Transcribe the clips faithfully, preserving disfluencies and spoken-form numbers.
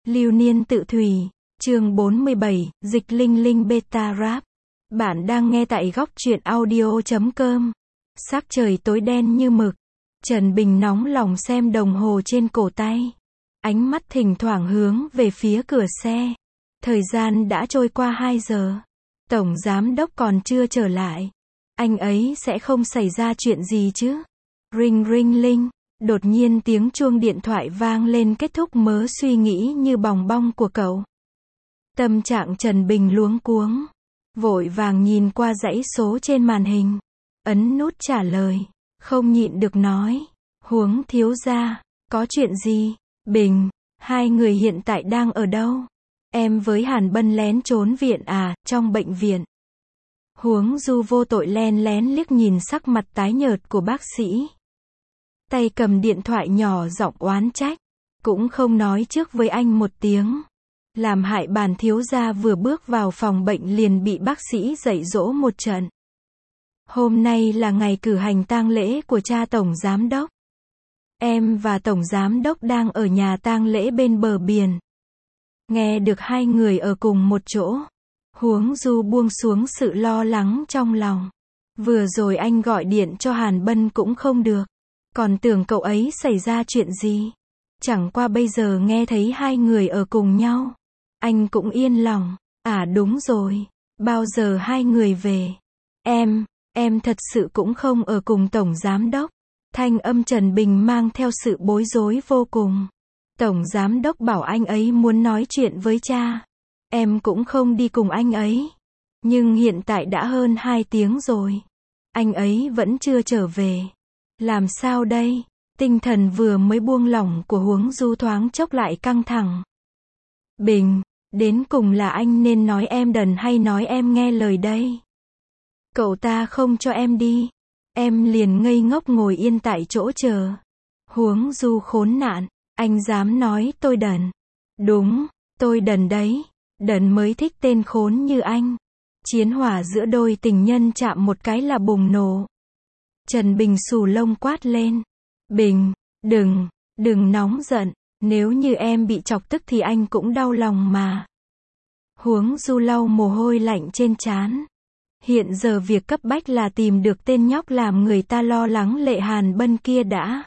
Lưu niên tự thủy, chương bốn mươi bảy, dịch linh linh beta rap. Bạn đang nghe tại góc truyện audio chấm com. Sắc trời tối đen như mực. Trần Bình nóng lòng xem đồng hồ trên cổ tay. Ánh mắt thỉnh thoảng hướng về phía cửa xe. Thời gian đã trôi qua hai giờ. Tổng giám đốc còn chưa trở lại. Anh ấy sẽ không xảy ra chuyện gì chứ? Ring ring linh. Đột nhiên tiếng chuông điện thoại vang lên kết thúc mớ suy nghĩ như bòng bong của cậu. Tâm trạng Trần Bình luống cuống. Vội vàng nhìn qua dãy số trên màn hình. Ấn nút trả lời. Không nhịn được nói. Huống thiếu gia, có chuyện gì? Bình, hai người hiện tại đang ở đâu? Em với Hàn Bân lén trốn viện à, trong bệnh viện. Huống Du vô tội len lén liếc nhìn sắc mặt tái nhợt của bác sĩ. Tay cầm điện thoại nhỏ giọng oán trách. Cũng không nói trước với anh một tiếng. Làm hại bản thiếu gia vừa bước vào phòng bệnh liền bị bác sĩ dạy dỗ một trận. Hôm nay là ngày cử hành tang lễ của cha tổng giám đốc. Em và tổng giám đốc đang ở nhà tang lễ bên bờ biển. Nghe được hai người ở cùng một chỗ. Huống Du buông xuống sự lo lắng trong lòng. Vừa rồi anh gọi điện cho Hàn Bân cũng không được. Còn tưởng cậu ấy xảy ra chuyện gì. Chẳng qua bây giờ nghe thấy hai người ở cùng nhau. Anh cũng yên lòng. À đúng rồi. Bao giờ hai người về? Em, em thật sự cũng không ở cùng tổng giám đốc. Thanh âm Trần Bình mang theo sự bối rối vô cùng. Tổng giám đốc bảo anh ấy muốn nói chuyện với cha. Em cũng không đi cùng anh ấy. Nhưng hiện tại đã hơn hai tiếng rồi. Anh ấy vẫn chưa trở về. Làm sao đây? Tinh thần vừa mới buông lỏng của Huống Du thoáng chốc lại căng thẳng. Bình, đến cùng là anh nên nói em đần hay nói em nghe lời đây? Cậu ta không cho em đi. Em liền ngây ngốc ngồi yên tại chỗ chờ. Huống Du khốn nạn, anh dám nói tôi đần. Đúng, tôi đần đấy. Đần mới thích tên khốn như anh. Chiến hỏa giữa đôi tình nhân chạm một cái là bùng nổ. Trần Bình xù lông quát lên. Bình, đừng, đừng nóng giận. Nếu như em bị chọc tức thì anh cũng đau lòng mà. Huống Du lau mồ hôi lạnh trên trán. Hiện giờ việc cấp bách là tìm được tên nhóc làm người ta lo lắng Lệ Hàn Bân kia đã.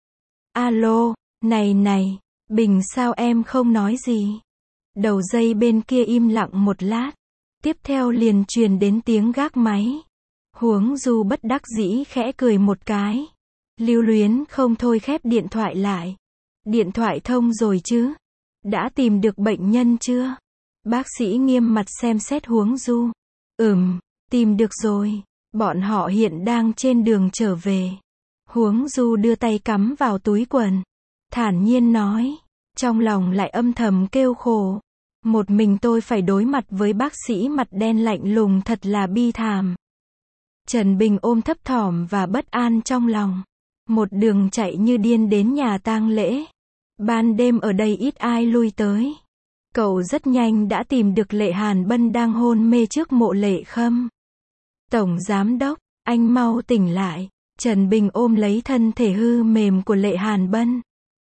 Alo, này này, Bình sao em không nói gì? Đầu dây bên kia im lặng một lát. Tiếp theo liền truyền đến tiếng gác máy. Huống Du bất đắc dĩ khẽ cười một cái. Lưu luyến không thôi khép điện thoại lại. Điện thoại thông rồi chứ? Đã tìm được bệnh nhân chưa? Bác sĩ nghiêm mặt xem xét Huống Du. Ừm, tìm được rồi. Bọn họ hiện đang trên đường trở về. Huống Du đưa tay cắm vào túi quần. Thản nhiên nói. Trong lòng lại âm thầm kêu khổ. Một mình tôi phải đối mặt với bác sĩ mặt đen lạnh lùng thật là bi thảm. Trần Bình ôm thấp thỏm và bất an trong lòng. Một đường chạy như điên đến nhà tang lễ. Ban đêm ở đây ít ai lui tới. Cậu rất nhanh đã tìm được Lệ Hàn Bân đang hôn mê trước mộ Lệ Khâm. Tổng giám đốc, anh mau tỉnh lại. Trần Bình ôm lấy thân thể hư mềm của Lệ Hàn Bân.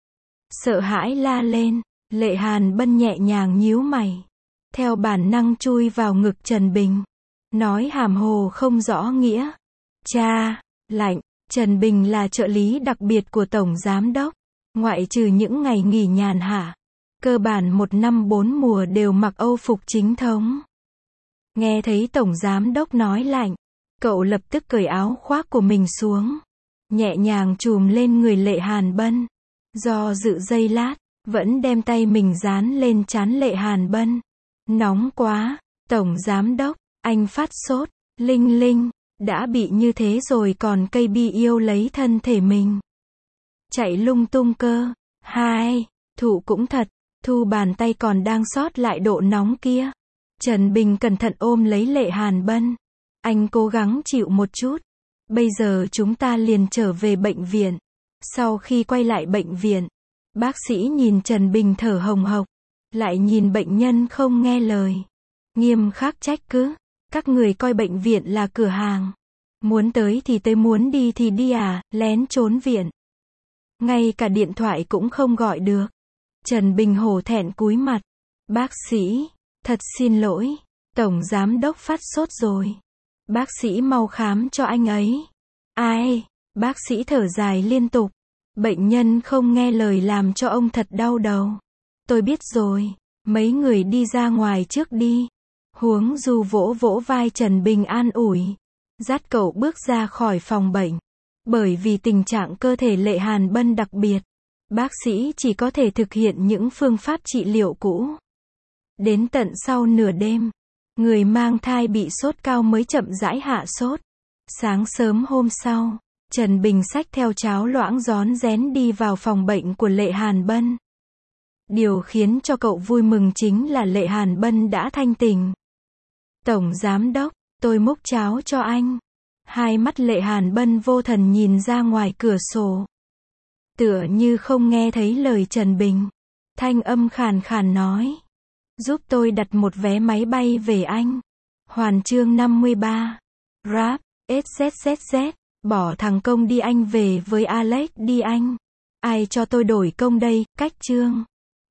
Sợ hãi la lên. Lệ Hàn Bân nhẹ nhàng nhíu mày. Theo bản năng chui vào ngực Trần Bình. Nói hàm hồ không rõ nghĩa. Cha, lạnh. Trần Bình là trợ lý đặc biệt của Tổng Giám đốc. Ngoại trừ những ngày nghỉ nhàn hạ. Cơ bản một năm bốn mùa đều mặc âu phục chính thống. Nghe thấy Tổng Giám đốc nói lạnh. Cậu lập tức cởi áo khoác của mình xuống. Nhẹ nhàng chùm lên người Lệ Hàn Bân. Do dự giây lát. Vẫn đem tay mình dán lên trán Lệ Hàn Bân. Nóng quá. Tổng Giám đốc, anh phát sốt. Linh Linh, đã bị như thế rồi còn cây bi yêu lấy thân thể mình. Chạy lung tung cơ. Hai, thụ cũng thật. Thu bàn tay còn đang sót lại độ nóng kia. Trần Bình cẩn thận ôm lấy Lệ Hàn Bân. Anh cố gắng chịu một chút. Bây giờ chúng ta liền trở về bệnh viện. Sau khi quay lại bệnh viện. Bác sĩ nhìn Trần Bình thở hồng hộc. Lại nhìn bệnh nhân không nghe lời. Nghiêm khắc trách cứ. Các người coi bệnh viện là cửa hàng. Muốn tới thì tới, muốn đi thì đi à, lén trốn viện. Ngay cả điện thoại cũng không gọi được. Trần Bình hổ thẹn cúi mặt. Bác sĩ, thật xin lỗi, Tổng Giám đốc phát sốt rồi. Bác sĩ mau khám cho anh ấy. Ai? Bác sĩ thở dài liên tục. Bệnh nhân không nghe lời làm cho ông thật đau đầu. Tôi biết rồi, mấy người đi ra ngoài trước đi. Huống Du vỗ vỗ vai Trần Bình an ủi. Dắt cậu bước ra khỏi phòng bệnh. Bởi vì tình trạng cơ thể Lệ Hàn Bân đặc biệt, bác sĩ chỉ có thể thực hiện những phương pháp trị liệu cũ. Đến tận sau nửa đêm, người mang thai bị sốt cao mới chậm rãi hạ sốt. Sáng sớm hôm sau, Trần Bình xách theo cháo loãng rón rén đi vào phòng bệnh của Lệ Hàn Bân. Điều khiến cho cậu vui mừng chính là Lệ Hàn Bân đã thanh tỉnh. Tổng Giám đốc, tôi múc cháo cho anh. Hai mắt Lệ Hàn Bân vô thần nhìn ra ngoài cửa sổ. Tựa như không nghe thấy lời Trần Bình. Thanh âm khàn khàn nói. Giúp tôi đặt một vé máy bay về Anh. Hoàn chương năm mươi ba. Rap, ét zét zét zét. Bỏ thằng Công đi anh về với Alex đi anh. Ai cho tôi đổi công đây, cách chương.